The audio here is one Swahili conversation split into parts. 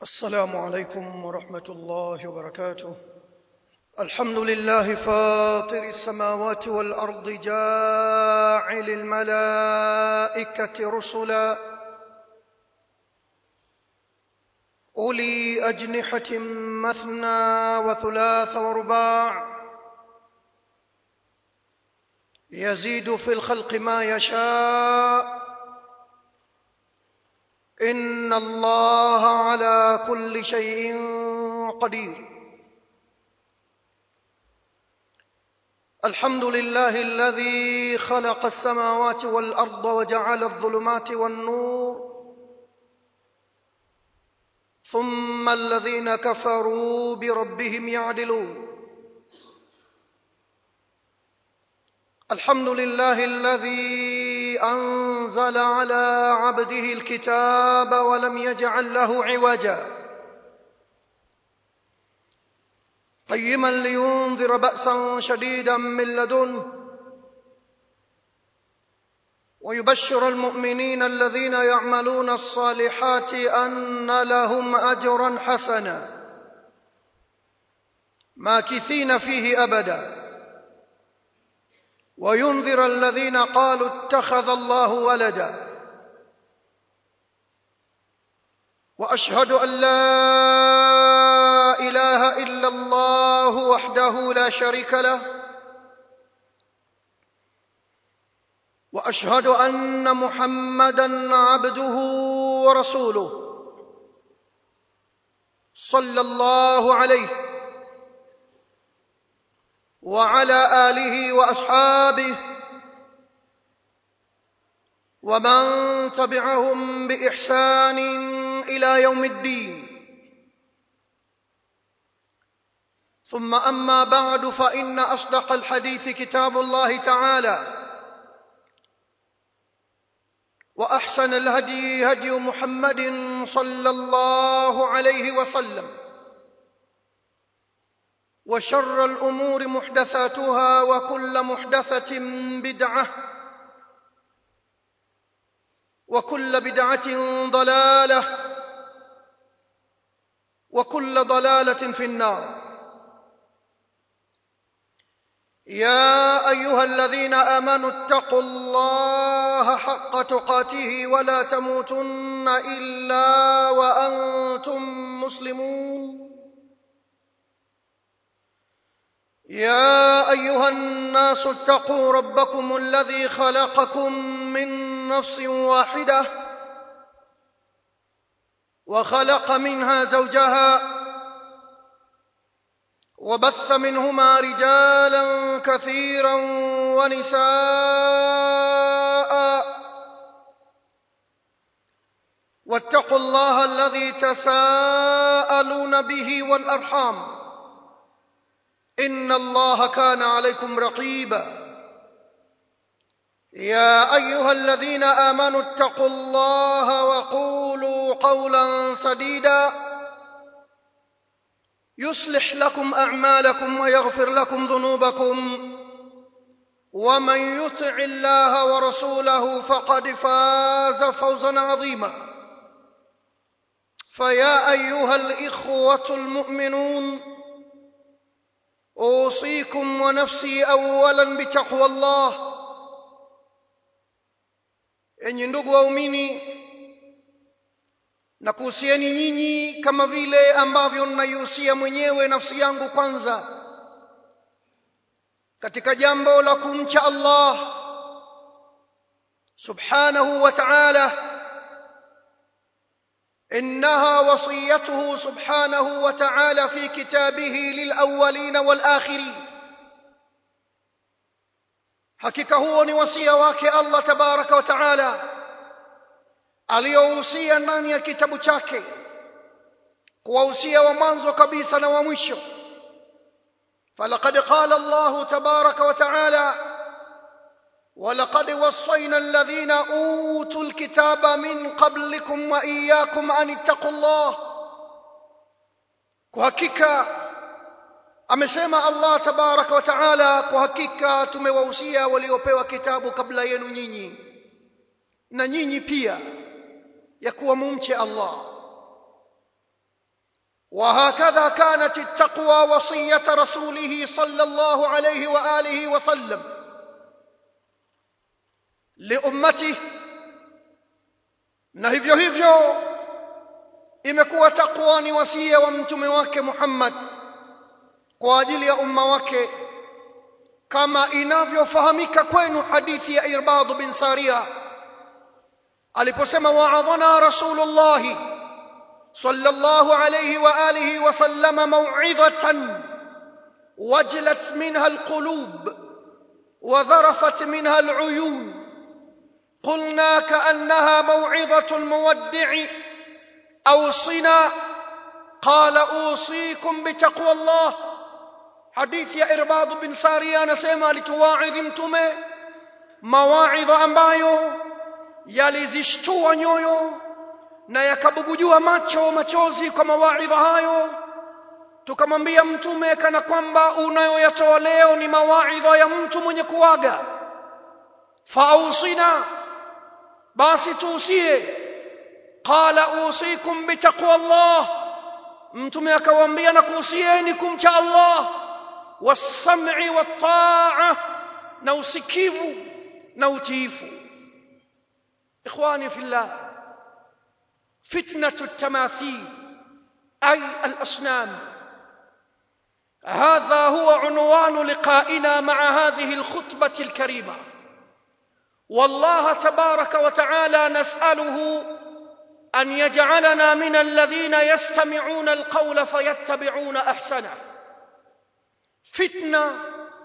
السلام عليكم ورحمة الله وبركاته. الحمد لله فاطر السماوات والأرض جاعل الملائكة رسلا أولي أجنحة مثنى وثلاث ورباع يزيد في الخلق ما يشاء إن الله على كل شيء قدير. الحمد لله الذي خلق السماوات والأرض وجعل الظلمات والنور ثم الذين كفروا بربهم يعدلون. الحمد لله الذي أنزل على عبده الكتاب ولم يجعل له عوجا قيما لينذر بأسا شديدا من لدنه ويبشر المؤمنين الذين يعملون الصالحات أن لهم أجرا حسنا ماكثين فيه أبدا وينذر الذين قالوا اتخذ الله ولدا. وأشهد أن لا إله إلا الله وحده لا شريك له وأشهد أن محمدًا عبده ورسوله صلى الله عليه وعلى آله وأصحابه ومن تبعهم بإحسان إلى يوم الدين. ثم أما بعد، فإن أصدق الحديث كتاب الله تعالى وأحسن الهدي هدي محمد صلى الله عليه وسلم وشر الأمور محدثاتها وكل محدثة بدعة وكل بدعة ضلالة وكل ضلالة في النار. يا أيها الذين آمنوا اتقوا الله حق تقاته ولا تموتن إلا وأنتم مسلمون. يا أيها الناس اتقوا ربكم الذي خلقكم من نفس واحدة وخلق منها زوجها وبث منهما رجالا كثيرا ونساء واتقوا الله الذي تساءلون به والأرحام إن الله كان عليكم رقيبا. يا أيها الذين آمنوا اتقوا الله وقولوا قولا سديدا يصلح لكم أعمالكم ويغفر لكم ذنوبكم ومن يطع الله ورسوله فقد فاز فوزا عظيما. فيا أيها الإخوة المؤمنون، أوصيكم ونفسي أولا بتقوى الله. Enyi ndugu waumini, nakuhusieni nyinyi kama vile ambavyo ninaihusia mwenyewe nafsi yangu kwanza katika jambo la kumcha Allah subhanahu wa ta'ala. إنها وصيته سبحانه وتعالى في كتابه للأولين والآخرين. hakika huo ni wasia wake Allah tabaraka wa taala aliyohusia ndani ya kitabu chake kuwahusia wa mwanzo kabisa na wa mwisho. falaqad qala Allah tabaraka wa taala ولقد وصينا الذين أوتوا الكتاب من قبلكم وإياكم أن اتقوا الله. kwa hakika amesema Allah tabaraka wa taala, kwa hakika tumewahusia waliopewa kitabu kabla yenu nyinyi na nyinyi pia ya kuwa mumche Allah. وهكذا كانت التقوى وصية رسوله صلى الله عليه وآله وسلم لأمته. na hivyo hivyo imekuwa takwa ni wasia wa mtume wake Muhammad kwa ajili ya umma wake, kama inavyofahamika kwenu hadithi ya Irbad bin Sariya aliposema wa'adhana Rasulullah sallallahu alayhi wa alihi wa sallam maw'idhatan wajlat minha alqulub wa dharafat minha aluyun قلنا كأنها موعظة المودع أوصنا قال أوصيكم بتقوى الله. حديث يا إرباض بن سارية نسيما لتواعظ mtume mawaidha ambayo yalizishtua nyoyo na yakabugujua machozi kwa mawaidha hayo. Tukamwambia mtume kana kwamba unayoyatoa leo ni mawaidha ya mtu mwenye kuaga. Fausina, basi tuusie. Qala usikum bitaqwa Allah, mtume akawaambia na kuusieni kumcha Allah, was-sam'i wat-ta'a, na usikivu na utiifu. ikhwani fillah, fitnatu at-tamathil ay al-asnam هذا هو عنوان لقائنا مع هذه الخطبة الكريمة. والله تبارك وتعالى نسأله أن يجعلنا من الذين يستمعون القول فيتبعون أحسنه. فتنة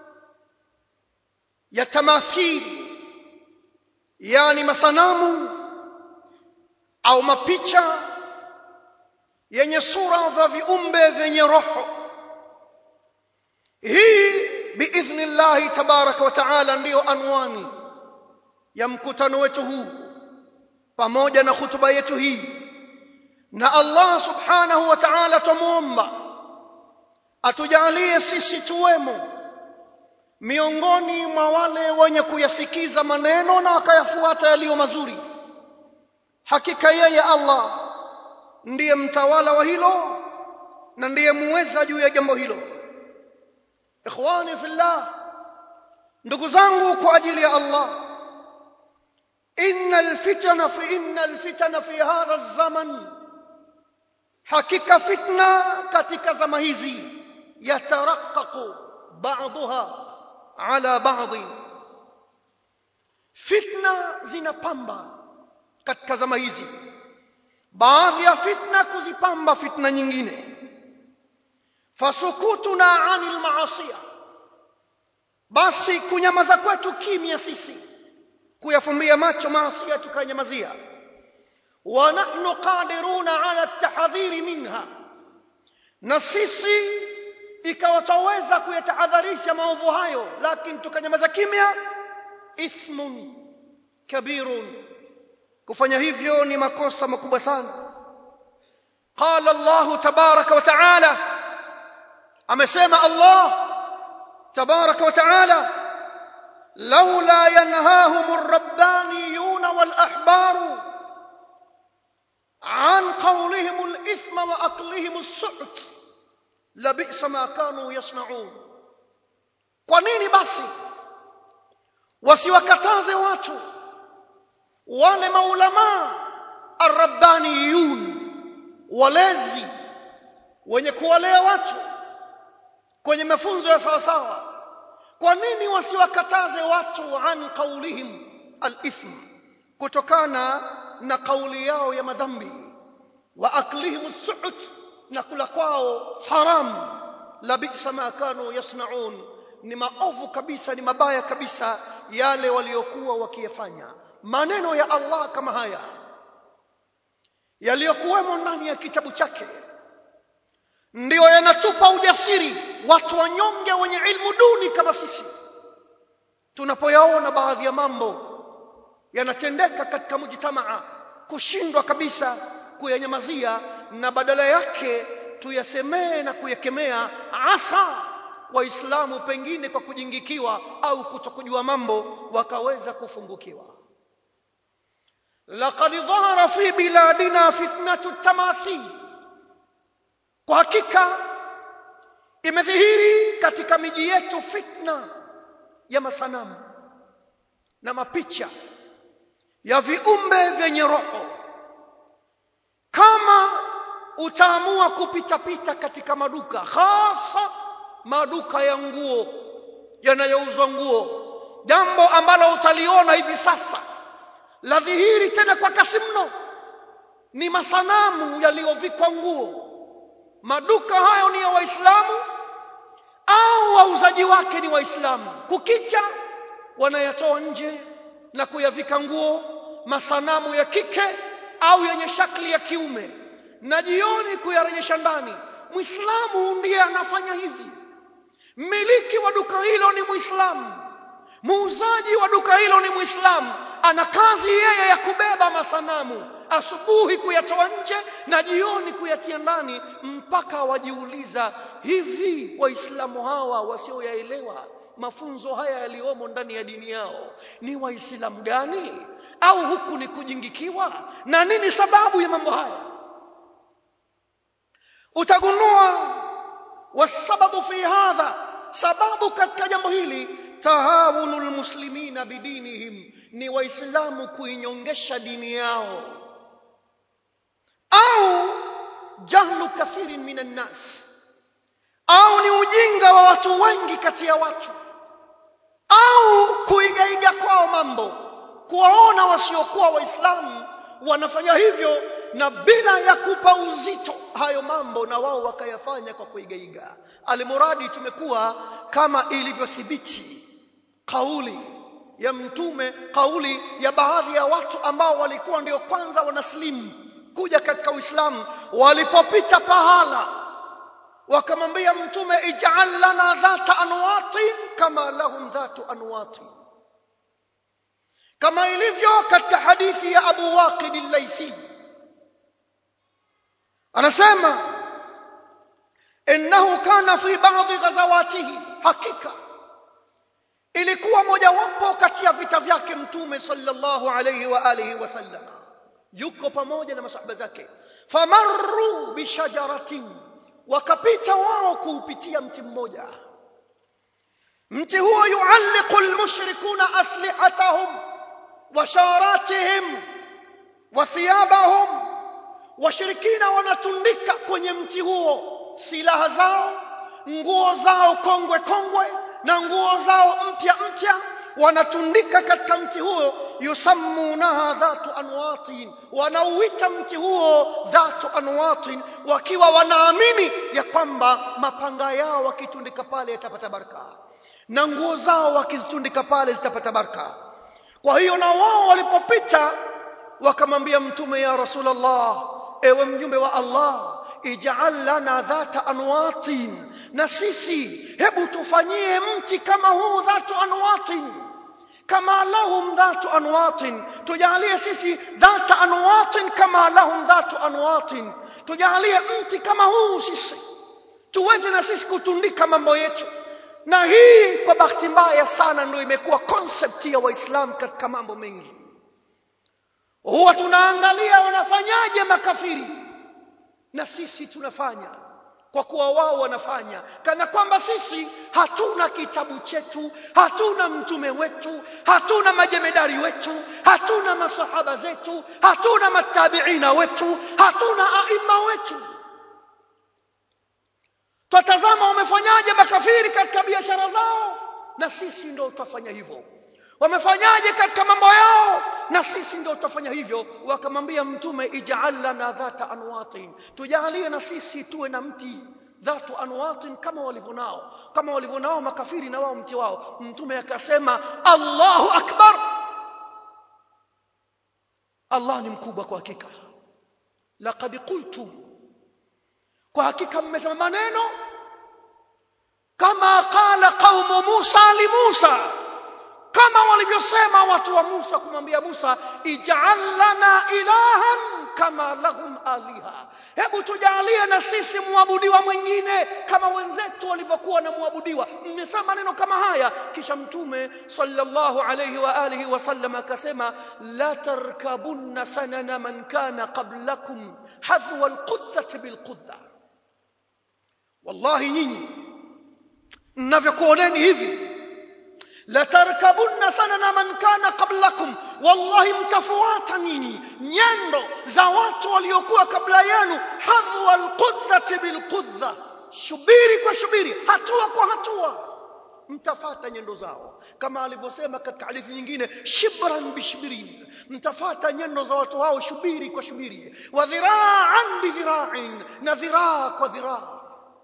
يتماثيل يعني masanamu au mapicha yenye sura za viumbe vyenye roho. Hii biidhnillah tabaraka wa taala ndiyo anwani ya mkutano wetu huu pamoja na hutuba yetu hii. Na Allah subhanahu wa ta'ala tumuomba atujalie sisi tuwemo miongoni mwa wale wenye kuyasikiza maneno na wakayafuata yaliyo mazuri. Hakika yeye Allah ndiye mtawala wa hilo na ndiye muweza juu ya jambo hilo. ikhwani fillah, ndugu zangu kwa ajili ya Allah, innal fitna fi hadha az-zaman, hakika fitna katika zama hizi yataraqqaqu ba'daha ala ba'd. Fitna zinapamba katika zama hizi, baadhi ya fitna kuzipamba fitna nyingine. Fasukutuna 'anil ma'asiya, basi kunyamaza kwetu kimya sisi, kuyafumbia macho maasi tukanyamazia. Wa nahnu qadiruna 'ala at-tahdhir minha, na sisi ikawa taweza kuyatahadharisha maovu hayo lakini tukanyamaza kimya. Ithmun kabirun, kufanya hivyo ni makosa makubwa sana. Qala Allah tabaraka wa taala, amesema Allah tabaraka wa taala, لولا ينهاهم الربانيون والأحبار عن قولهم الإثم وأكلهم السحت لبئس ما كانوا يصنعون. Kwa nini basi wasiwakataze watu wale maulama arrabbaniyun, walezi wenye kuwalea watu kwenye mafunzo ya sawa sawa? Kwa nini wasiwakataze watu an qaulihim al-ithm, kutokana na kauli yao ya madhambi, wa aklihim as-suhut, na kula kwao haram? Labisa ma kanu yasnaun, ni maovu kabisa, ni mabaya kabisa yale waliokuwa wakiyafanya. Maneno ya Allah kama haya yaliyokuwemo ndani ya kitabu chake ndio yanatupa ujasiri watu wanyonge wenye ilmu duni kama sisi, tunapoyaona baadhi ya mambo yanatendeka katika mujtamaa, kushindwa kabisa kuyanyamazia, na badala yake tuyasemee na kuyakemea. Asa waislamu pengine kwa kujingikiwa au kutokujua mambo wakaweza kufungukiwa. Laqad dhahara fi biladina fitnatu tamathil, Kwa hakika imedhihiri katika miji yetu fitna ya masanamu na mapicha ya viumbe vyenye roho. Kama utaamua kupita katika maduka, hasa maduka ya nguo yanayouzwa nguo, jambo ambalo utaliona hivi sasa la dhihiri tena kwa kasi mno, ni masanamu yaliyovikwa nguo. Maduka hayo ni ya Waislamu au wauzaji wake ni Waislamu. Kukicha wanayatoa nje na kuyavika nguo masanamu ya kike au yenye shakli ya kiume, na jioni kuyarejesha ndani. Muislamu ndiye anafanya hivi. Mmiliki wa duka hilo ni Muislamu, muuzaji wa duka hilo ni Muislamu. Ana kazi yeye ya kubeba masanamu, asubuhi kuyatoa nje na jioni kuyatia ndani, mpaka wajiuliza, hivi Waislamu hawa wasioyaelewa mafunzo haya yaliomo ndani ya dini yao ni Waislamu gani? Au huku ni kujingikiwa? Na nini sababu ya mambo haya? Utagundua wasababu fi hadha, sababu katika jambo hili, tahawunul muslimina bidinihim, ni Waislamu kuinyongesha dini yao, au jahlu kathirin minan nas, au ni ujinga wa watu wengi kati ya watu, au kuigaiga kwao mambo, kuwaona wasiokuwa Waislamu wanafanya hivyo na bila ya kupa uzito hayo mambo, na wao wakayafanya kwa kuigaiga. Almuradi tumekuwa kama ilivyothibiti kauli ya Mtume, kauli ya baadhi ya watu ambao walikuwa ndio kwanza wanaslimu kuja katika Uislamu. Walipopita pahala wakamwambia Mtume, ij'al lana dhata anwatin kama lahum dhatu anwatin, kama ilivyo katika hadithi ya Abu Waqid al-Laythi. Anasema innahu kana fi ba'dhi ghazawatihi, hakika ilikuwa mojawapo kati ya vita vyake Mtume sallallahu alayhi wa alihi wasallam, yuko pamoja na masahaba zake. Famarru bishajaratin, wakapita wao kuupitia mti mmoja. Mti huo yualliqu almushrikuna aslihatahum wa sharatihim wa thiyabahum, washirikina wanatundika kwenye mti huo silaha zao, nguo zao kongwe na nguo zao mpya, wanatundika katika mti huo. Yusammunaha dhatu anwatin, wanauita mti huo dhatu anwatin, wakiwa wanaamini ya kwamba mapanga yao wakitundika pale yatapata baraka, na nguo zao wakizitundika pale zitapata baraka. Kwa hiyo na wao walipopita wakamwambia Mtume, ya Rasulullah, ewe mjumbe wa Allah, ij'al lana dhata anwatin, na sisi hebu tufanyie mti kama huu dhatu anwatin, kama lahum dhatu anwatin, tujalie sisi dhata anwatin kama lahum dhatu anwatin, tujalie mti kama huu sisi tuweze na sisi kutundika mambo yetu. Na hii kwa bahati mbaya sana ndio imekuwa concept ya Waislamu katika mambo mengi. Huwa tunaangalia wanafanyaje makafiri, na sisi tunafanya kwa kuwa wao wanafanya, kana kwamba sisi hatuna kitabu chetu, hatuna mtume wetu, hatuna majemedari wetu, hatuna masahaba zetu, hatuna matabiina wetu, hatuna aima wetu. Tutazama wamefanyaje makafiri katika biashara zao, na sisi ndio tutafanya hivyo. Wamefanyaje katika mambo yao, na sisi ndio tutafanya hivyo. Wakamwambia Mtume, ij'al lana dhata anwatin, tujalie na sisi tuwe na mti dhatu anwatin kama walivyonao makafiri na wao mti wao. Mtume akasema, Allahu akbar, Allah ni mkubwa kwa hakika. Laqad qultu, kwa hakika mmesema maneno kama qala qaumu Musa li Musa, kama walivyosema watu wa Musa kumwambia Musa, ij'al lana ilahan kama lahum aliha, hebu tujalie na sisi muabudiwa mwingine kama wenzetu walivyokuwa na muabudiwa. Mmesema maneno kama haya. Kisha Mtume sallallahu alayhi wa alihi wasallam akasema, la tarkabunna sanana man kana qablakum hadhwa alquddati bilqudda, wallahi nyinyi mnavyokuoneni hivi, la tarkabunna sanana man kana qablakum, wallahi mtafuata nyinyi nyendo za watu waliokuwa kabla yenu, hadwa alquddati bilqudda, shubiri kwa shubiri, hatua kwa hatua mtafata nyendo zao, kama alivyosema katika hadithi nyingine, shibran bishibrin, mtafata nyendo za watu hao shubiri kwa shubiri, wa dhira'an bidhira'in, na dhiraa kwa dhiraa.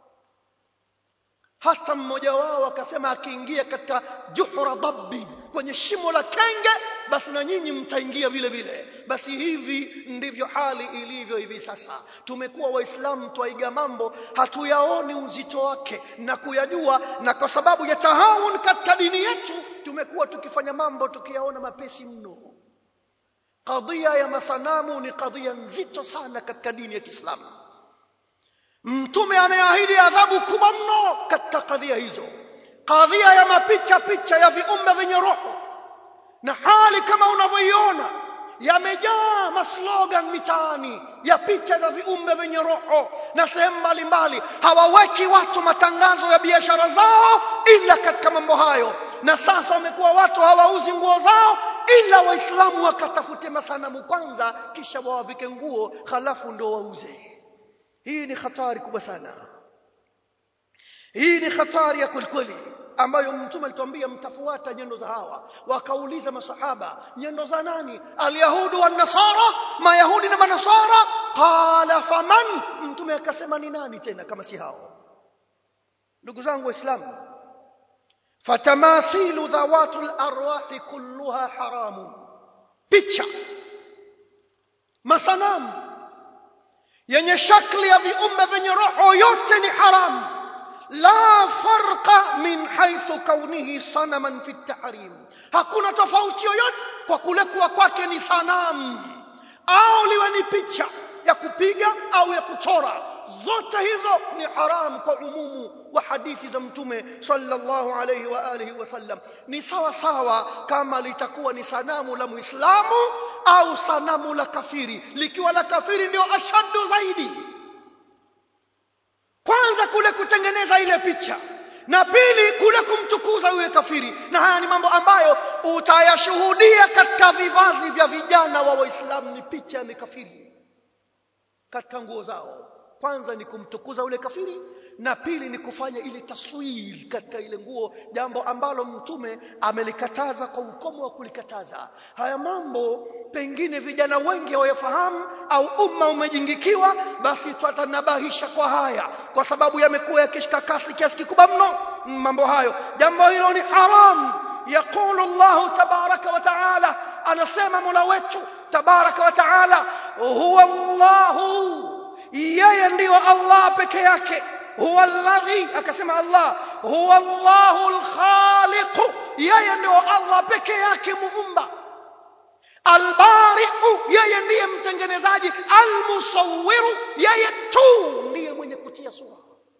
Hata mmoja wao akasema akiingia katika juhra dabbi, kwenye shimo la kenge, basi na nyinyi mtaingia vile vile. Basi hivi ndivyo hali ilivyo hivi sasa. Tumekuwa waislamu twaiga mambo hatuyaoni uzito wake na kuyajua, na kwa sababu ya tahawun katika dini yetu tumekuwa tukifanya mambo tukiyaona mapesi mno. Kadhia ya masanamu ni kadhia nzito sana katika dini ya Kiislamu. Mtume ameahidi adhabu kubwa mno katika kadhia hizo, kadhia ya mapicha ya viumbe vyenye roho. Na hali kama unavyoiona yamejaa maslogan mitaani ya picha za viumbe vyenye roho na sehemu mbalimbali. Hawaweki watu matangazo ya biashara zao ila katika mambo hayo, na sasa wamekuwa watu hawauzi nguo zao ila waislamu wakatafute masanamu kwanza, kisha wawavike nguo halafu ndio wauze. Hii ni hatari kubwa sana. Hii ni hatari ya kweli ambayo Mtume alituambia mtafuata nyendo za hawa. Wakauliza masahaba, nyendo za nani? Alyahudu wan nasara, mayahudi na manasara. Qala faman, Mtume akasema ni nani tena kama si hao? Ndugu zangu waislamu, fatamathilu dhawatul arwahi kulluha haramun, picha masanamu yenye shakli ya viumbe vyenye roho yote ni haramu. La farqa min haythu kaunihi sanaman fi at-tahrim, hakuna tofauti yoyote kwa kule kuwa kwake ni sanamu au liwe ni picha ya kupiga au ya kuchora, zote hizo ni haramu kwa umumu wa hadithi za Mtume sallallahu alayhi wa alihi wasallam. Ni sawa sawa kama litakuwa ni sanamu la Muislamu au sanamu la kafiri. Likiwa la kafiri ndio ashaddu zaidi, kwanza kule kutengeneza ile picha, na pili kule kumtukuza yule kafiri. Na haya ni mambo ambayo utayashuhudia katika vivazi vya vijana wa Waislamu, ni picha ya mikafiri katika nguo zao. Kwanza ni kumtukuza yule kafiri, na pili ni kufanya ile taswiri katika ile nguo, jambo ambalo Mtume amelikataza kwa ukomo wa kulikataza. Haya mambo pengine vijana wengi hawayafahamu au umma umejingikiwa, basi tutanabahisha kwa haya kwa sababu yamekuwa yakishika kasi kiasi kikubwa mno mambo hayo. Jambo hilo ni haram. Yaqulu Allah tabaraka wa taala, anasema Mola wetu tabaraka wa taala, huwa Allahu, yeye ndio Allah peke yake. Huwa alladhi, akasema Allah, huwa Allahu al-khaliq, yeye ndio Allah peke yake muumba. Al-bari'u, yeye ndiye mtengenezaji. Al-musawwiru, yeye tu ndiye mwenye kutia sura.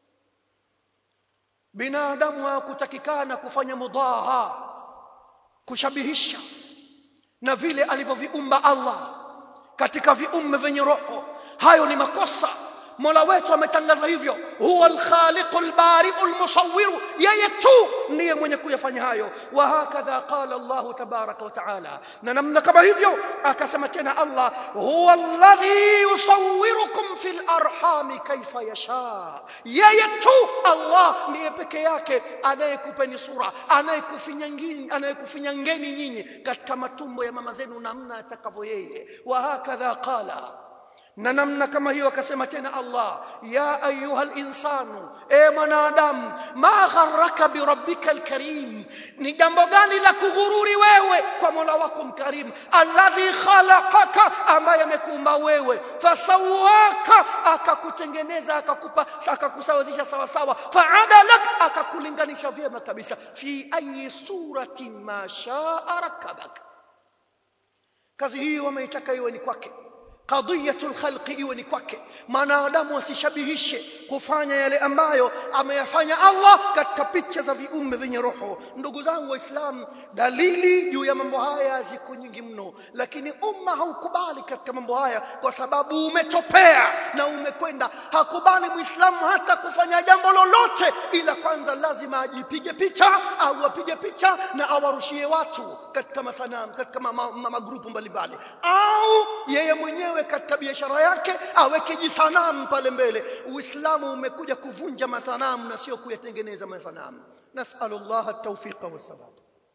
Binadamu hakutakikana kufanya mudahat, kushabihisha na vile alivyoviumba Allah katika viumbe vyenye roho. Hayo ni makosa. Mola wetu ametangaza hivyo, huwa al-khaliqul bari'ul musawwiru, yeye tu ndiye mwenye kuyafanya hayo. Wa hakadha qala Allah tabaraka wa taala, na namna kama hivyo akasema tena Allah, huwa alladhi yusawwirukum fil arhami kaifa yasha, yeye tu Allah ndiye peke yake anayekupeni sura, anayekufinyangeni nyinyi katika matumbo ya mama zenu namna atakavyo yeye. Wa hakadha qala, na namna kama hiyo akasema tena Allah, ya ayuhal insanu, e mwanadamu, ma gharraka bi rabbikal karim, ni jambo gani la kughururi wewe kwa Mola wako mkarimu, alladhi khalaqaka, ambaye amekuumba wewe, fasawaka, akakutengeneza, akakusawazisha sawa sawa, fa'adalak, akakulinganisha vyema kabisa, fi ayi suratin ma sha'a rakabak. Kazi hii wameitaka iwe ni kwake, qadiyatul khalqi iwe ni kwake. Mwanadamu asishabihishe kufanya yale ambayo ameyafanya Allah katika picha za viumbe vyenye roho. Ndugu zangu Waislamu, dalili juu ya mambo haya ziko nyingi mno, lakini umma haukubali katika mambo haya kwa sababu umetopea na umekwenda. Hakubali Muislamu hata kufanya jambo lolote ila kwanza lazima ajipige picha au apige picha na awarushie watu katika masanamu, katika magrupu mbalimbali, au yeye mwenyewe katika biashara yake aweke jisanamu pale mbele. Uislamu umekuja kuvunja masanamu na sio kuyatengeneza masanamu. Nas'alullah at-tawfiq was-sabab.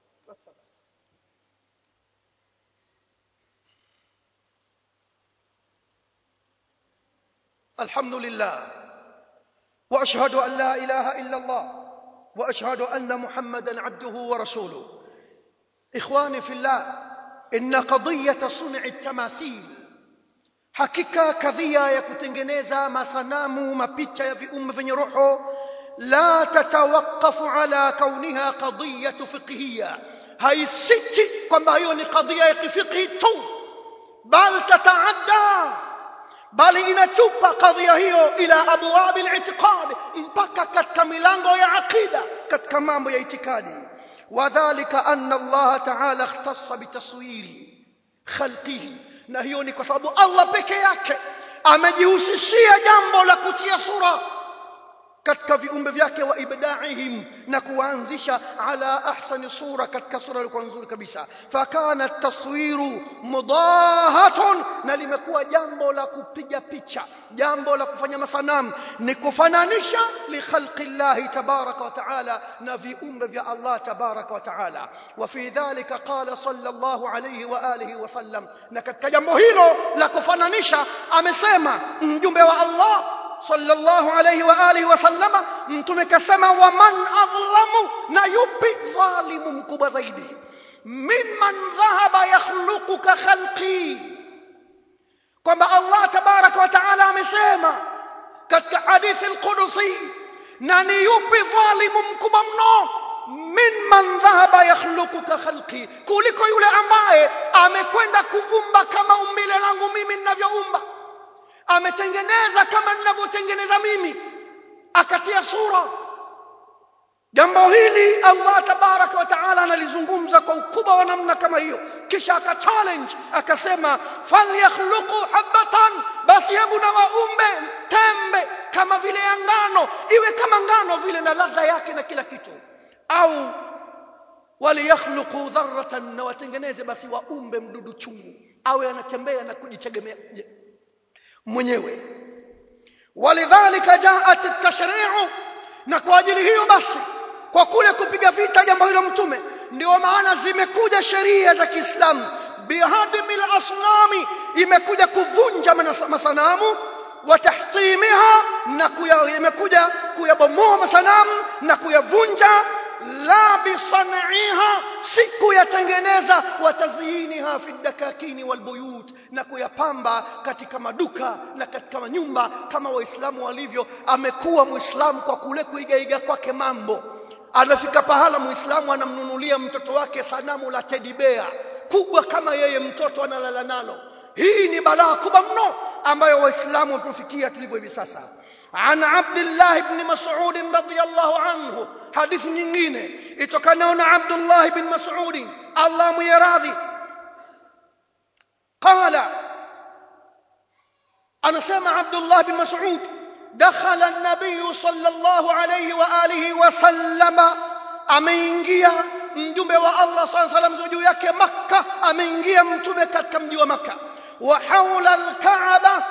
Alhamdulillah wa ashhadu an la ilaha illa Allah wa ashhadu anna Muhammadan abduhu wa rasuluhu. Ikhwani fillah, inna qadiyata sun'i at-tamathil, hakika kadhia ya kutengeneza masanamu, mapicha ya viumbe vyenye roho, la tatawaqqafu ala kauniha qadiyatu fiqhiyya, haisiti kwamba hiyo ni kadhia ya kifiqhi tu, bal tataadda, bali inachupa kadhia hiyo ila abwab al-i'tiqad, mpaka katika milango ya aqida, katika mambo ya itikadi. Wadhālika anna Allah ta'ala ikhtassa bitaswiri khalqihi, na hiyo ni kwa sababu Allah peke yake amejihusishia jambo la kutia sura katika viumbe vyake, wa ibda'ihim, na kuanzisha ala ahsani sura, katika sura iliyo nzuri kabisa. Fakana taswiru mudahatun, na limekuwa jambo la kupiga picha, jambo la kufanya masanamu ni kufananisha li khalqi Allah tabaraka wa taala, na viumbe vya Allah tabaraka wa taala. Wa fi dhalika qala sallallahu alayhi wa alihi wa sallam, na katika jambo hilo la kufananisha amesema mjumbe wa Allah sallallahu alayhi wa alihi wa sallama, mtume kasema, wa man adhlamu, na yupi dhalimu mkubwa zaidi, mimman dhahaba yakhluqu ka khalqi, kwamba Allah tabaraka wa taala amesema katika hadithi al-Qudusi, na ni yupi dhalimu mkubwa mno, mimman dhahaba yakhluqu ka khalqi, kuliko yule ambaye amekwenda kuumba kama umbile langu mimi ninavyoumba, ametengeneza kama ninavyotengeneza mimi, akatia sura. Jambo hili Allah tabaraka wa taala analizungumza kwa ukubwa wa namna kama hiyo, kisha akachallenge akasema, falyakhluqu habatan, basi hebu na waumbe tembe kama vile ya ngano, iwe kama ngano vile na ladha yake na kila kitu, au waliyakhluqu dharratan, na watengeneze basi waumbe mdudu chungu, awe anatembea na kujitegemea mwenyewe. Walidhalika jaat at-tashri'u, na kwa ajili hiyo basi, kwa kule kupiga vita jambo hilo mtume, ndio maana zimekuja sheria za Kiislamu bihadmil asnami, imekuja kuvunja masanamu, wa tahtimiha, na imekuja kuyabomoa masanamu na kuyavunja, la bisan'iha, siku yatengeneza, wa tazyiniha fi dakakini wal buyut, na kuyapamba katika maduka na katika nyumba, kama Waislamu walivyo. Amekuwa Muislamu kwa kule kuigaiga kwake mambo, anafika pahala Muislamu anamnunulia mtoto wake sanamu la teddy bear kubwa kama yeye mtoto analala nalo. Hii ni balaa kubwa mno ambayo Waislamu wamefikia tulivyo hivi sasa. An Abdullah ibn Mas'ud radhiyallahu anhu, hadithi nyingine itokanayo na Abdullah ibn Mas'ud, Allah muyaradhi, qala, anasema Abdullah ibn Mas'ud, dakhala an-nabiy sallallahu alayhi wa alihi wa sallama, ameingia mjumbe wa Allah sallallahu alayhi wasallam juu yake Makkah, ameingia mtume katika mji wa Makkah, wa hawla al-Kaaba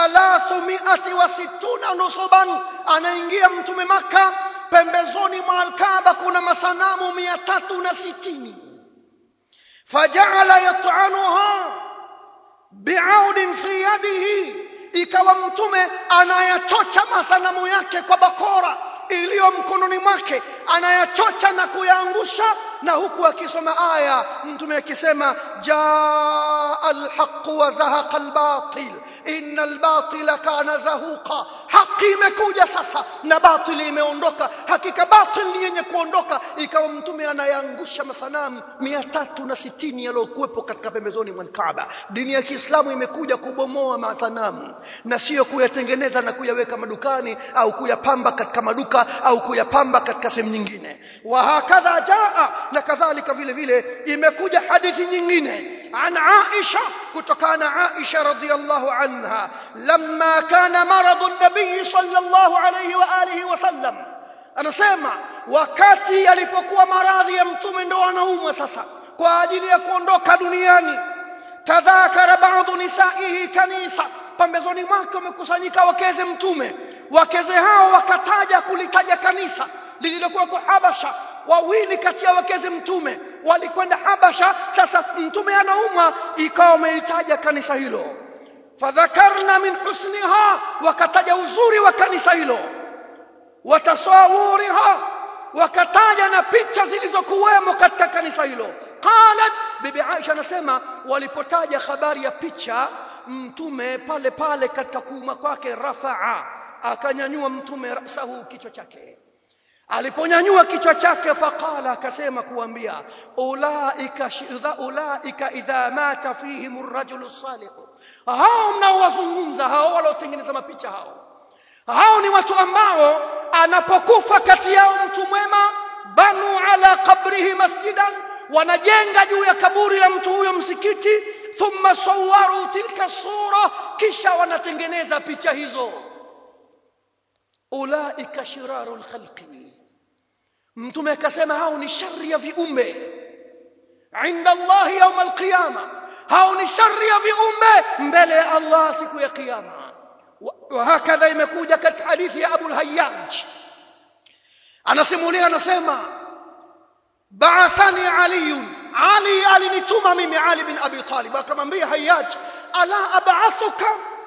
360 nusuban, anaingia mtume Makkah, pembezoni mwa al-Kaaba kuna masanamu 360. Faja'ala yat'anuha bi'audin fi yadihi, ikawa mtume anayachocha masanamu yake kwa bakora iliyo mkononi mwake, anayachocha na kuyaangusha na huku akisoma aya mtume akisema jaa alhaq wa zahaqa albatil innal batila kana zahuqa, haki imekuja sasa na batili imeondoka, hakika batil ni yenye kuondoka. Ikawa mtume anayaangusha masanamu 360 yaliyokuwepo katika pembezoni mwa Kaaba. Dini ya Kiislamu imekuja kubomoa masanamu na sio kuyatengeneza na kuyaweka madukani au kuyapamba katika maduka au kuyapamba katika sehemu nyingine. Wa hakadha jaa, na kadhalika vile vile imekuja hadithi nyingine عن عائشة كتكان عائشة رضي الله عنها لما كان مرض النبي صلى الله عليه وآله وسلم anasema wakati alipokuwa maradhi ya mtume ndo anaumwa sasa kwa ajili ya kuondoka duniani, tadhakara baadhi nisaihi kanisa, pembezoni mwake wamekusanyika wakeze mtume. Wakeze hao wakataja kulitaja kanisa lililokuwa kwa Habasha. Wawili kati ya wakeze mtume walikwenda Habasha, sasa mtume anaumwa, ikawa wamelitaja kanisa hilo. Fadhakarna min husniha, wakataja uzuri wa kanisa hilo, watasawuriha, wakataja na picha zilizokuwemo katika kanisa hilo. Qalat, bibi Aisha anasema walipotaja habari ya picha, mtume pale pale katika kuuma kwake rafaa, akanyanyua mtume rasahu, kichwa chake. Aliponyanyua kichwa chake, faqala, akasema kuambia ulaika idha mata fihim ar-rajulu salih, hao mnaowazungumza hao waliotengeneza mapicha hao ni watu ambao anapokufa kati yao mtu mwema, banu ala qabrihi masjidan, wanajenga juu ya kaburi la mtu huyo msikiti, thumma sawaru tilka sura, kisha wanatengeneza picha hizo. Ulaika shirarul khalqi, mtume akasema hao ni shari ya viumbe inda Allah يوم القيامه, hao ni shari ya viumbe mbele ya Allah siku ya kiyama. Wahakadha imekuja katika hadithi ya Abu al-Hayyaj, anasimulia anasema ba'athani Ali alinituma mimi Ali bin Abi Talib, akamwambia Hayyaj, ala ab'athuka,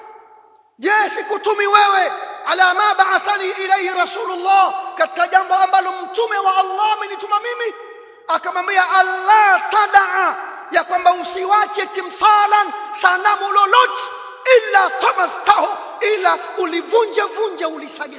je sikutumi wewe ala ma ba'athani ilayhi Rasulullah, katika jambo ambalo mtume wa Allah amenituma mimi. Akamwambia Allah tadaa, ya kwamba usiwache timthalan, sanamu lolote, illa tamastahu, ila ulivunje ulisage,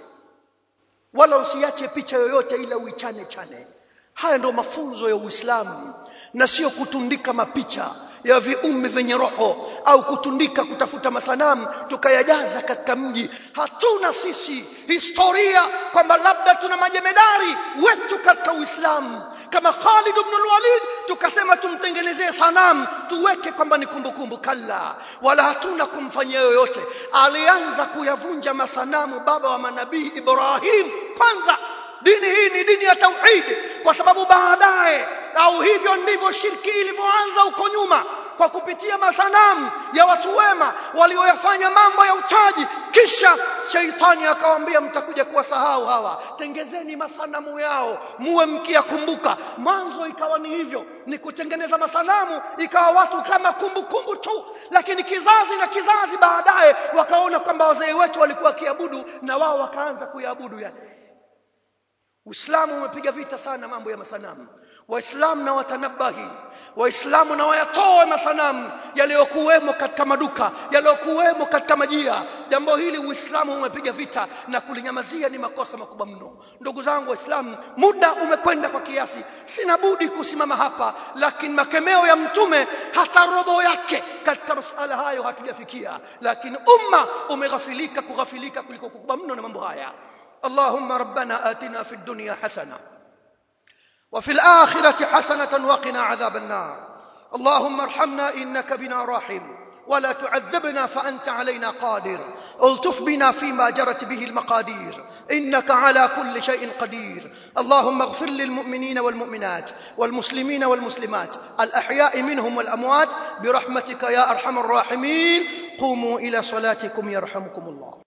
wala usiache picha yoyote ila uichane. Haya ndio mafunzo ya Uislamu, na sio kutundika mapicha ya viumbe vyenye roho au kutundika kutafuta masanamu tukayajaza katika mji. Hatuna sisi historia kwamba labda tuna majemedari wetu katika Uislamu kama Khalid ibn al-Walid tukasema tumtengenezee sanamu tuweke kwamba ni kumbukumbu. Kalla, wala hatuna kumfanyia yoyote. Alianza kuyavunja masanamu baba wa manabii Ibrahim kwanza. Dini hii ni dini ya tauhid, kwa sababu baadaye, au hivyo ndivyo shirki ilivyoanza huko nyuma, kwa kupitia masanamu ya watu wema walioyafanya mambo ya uchaji. Kisha shaitani akawaambia mtakuja kuwasahau hawa, tengezeni masanamu yao muwe mkiyakumbuka. Mwanzo ikawa ni hivyo, ni kutengeneza masanamu, ikawa watu kama kumbukumbu tu. Lakini kizazi na kizazi baadaye wakaona kwamba wazee wetu walikuwa kiabudu, na wao wakaanza kuiabudu yale. Uislamu umepiga vita sana mambo ya masanamu. Waislamu na watanabahi, Waislamu na wayatoe masanamu yaliyokuwemo katika maduka, yaliyokuwemo katika majia. Jambo hili Uislamu umepiga vita, na kulinyamazia ni makosa makubwa mno. Ndugu zangu Waislamu, muda umekwenda kwa kiasi, sina budi kusimama hapa, lakini makemeo ya mtume hata robo yake katika masuala hayo hatujafikia, lakini umma umeghafilika kuliko kukubwa mno na mambo haya. اللهم ربنا آتنا في الدنيا حسنة وفي الآخرة حسنة وقنا عذاب النار. اللهم ارحمنا إنك بنا راحم، ولا تعذبنا فأنت علينا قادر. الطف بنا فيما جرت به المقادير، إنك على كل شيء قدير. اللهم اغفر للمؤمنين والمؤمنات والمسلمين والمسلمات الأحياء منهم والأموات برحمتك يا أرحم الراحمين. قوموا إلى صلاتكم يرحمكم الله.